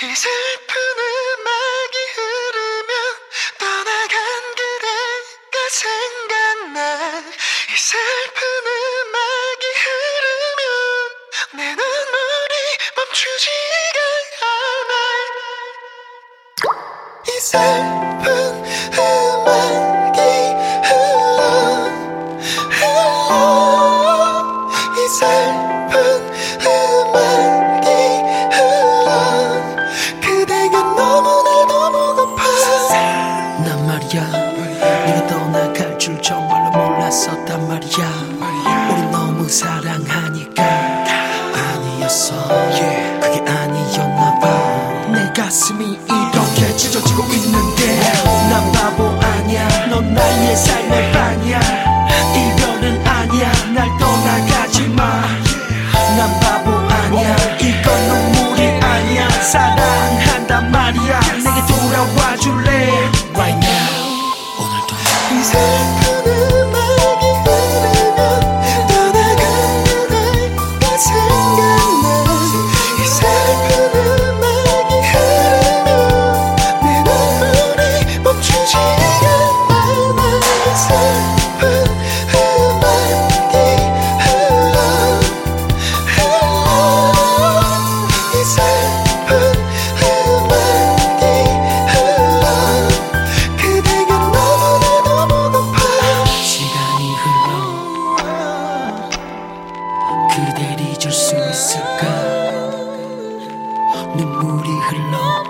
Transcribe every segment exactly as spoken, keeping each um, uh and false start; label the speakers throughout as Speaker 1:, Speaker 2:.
Speaker 1: 이 슬픈 음악이 흐르면 떠나간 그대가 생각나. 이 슬픈 음악이 흐르면 내 눈물이 멈추지가 않아. 이 슬픈 음악이 흘러 흘러 이 슬픈 음악이 흘러 그대가 너무 날 너무 고파.
Speaker 2: 난 말이야 네가 떠나갈 줄 정말로 몰랐었단 말이야. 우리 너무 사랑하니까 아니었어. 그게 아니었나 봐. 내 가슴이 이렇게 찢어지고 있는데 난 바보 아니야. 넌 나의 삶의 방이야. 이별은 아니야. 날 떠나가지 마. 난 바보 아니야. 이건 눈물이 아니야. 사랑한단 말이야. 내게 돌아와 줄래 right now. 오늘도
Speaker 1: 이 슬픈 음악이 흐르면 떠나간 그대가 생각나. 이 슬픈 음악이 흐르면 내 눈물이 멈추지가 않아. 이 슬픈 음악이 흘러 흘러 이 슬픈 음악이 흘러 그대가 너무 날 너무 고파.
Speaker 2: 시간이 흘러 그댈 잊을 수 있을까. 눈물이 흘러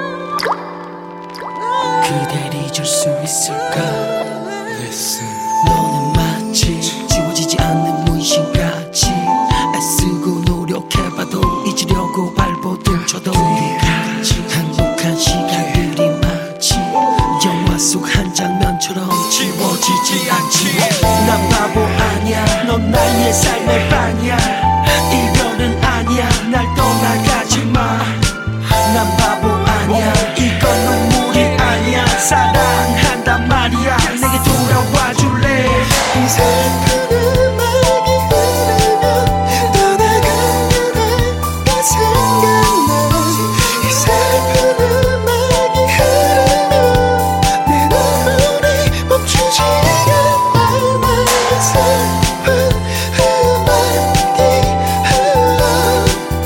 Speaker 2: 그댈 잊을 수 있을까.
Speaker 3: Listen.
Speaker 2: 너는 마치 지워지지 않는 문신같이 애쓰고 노력해봐도 잊으려고 발버둥쳐도 행복한 시간들이 마치 영화 속 한 장면처럼 지워지지 않지. 난 바보 아니야. 넌 나의 삶의 방이야. 이별은 아니야. 날 떠나가지 마. 난 바보 아니야. 이건 눈물이 아니야. 사랑한단 말이야. 내게 돌아와 줄래.
Speaker 1: 이 슬픈 음악이 흐르면 떠나간 그대가 생각나. 이 슬픈 음악이 흐르면 내 눈물이 멈추지가 않아. 이 슬픈 음악이 흘러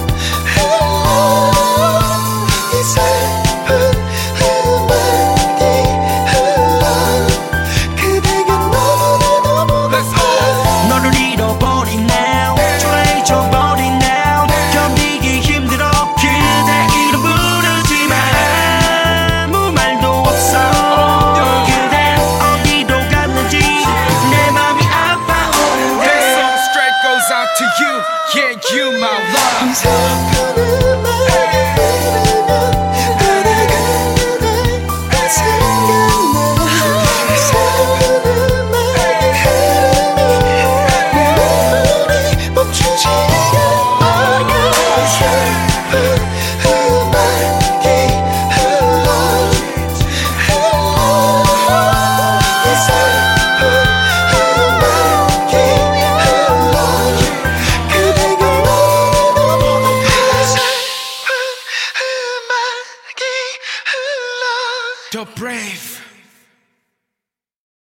Speaker 1: 흘러 이 슬픈 음악이 흘러 그대가 너무 날 너무 고파.
Speaker 2: 너를 잃어버린 now. 초라해져버린 now. 견디기 힘들어. 그대 이름 부르지만 아무 말도 없어. 그대 어디로 갔는지 내 맘이 아파오는데.
Speaker 3: This song straight goes out to you. Yeah, you my love.
Speaker 1: 이 슬픈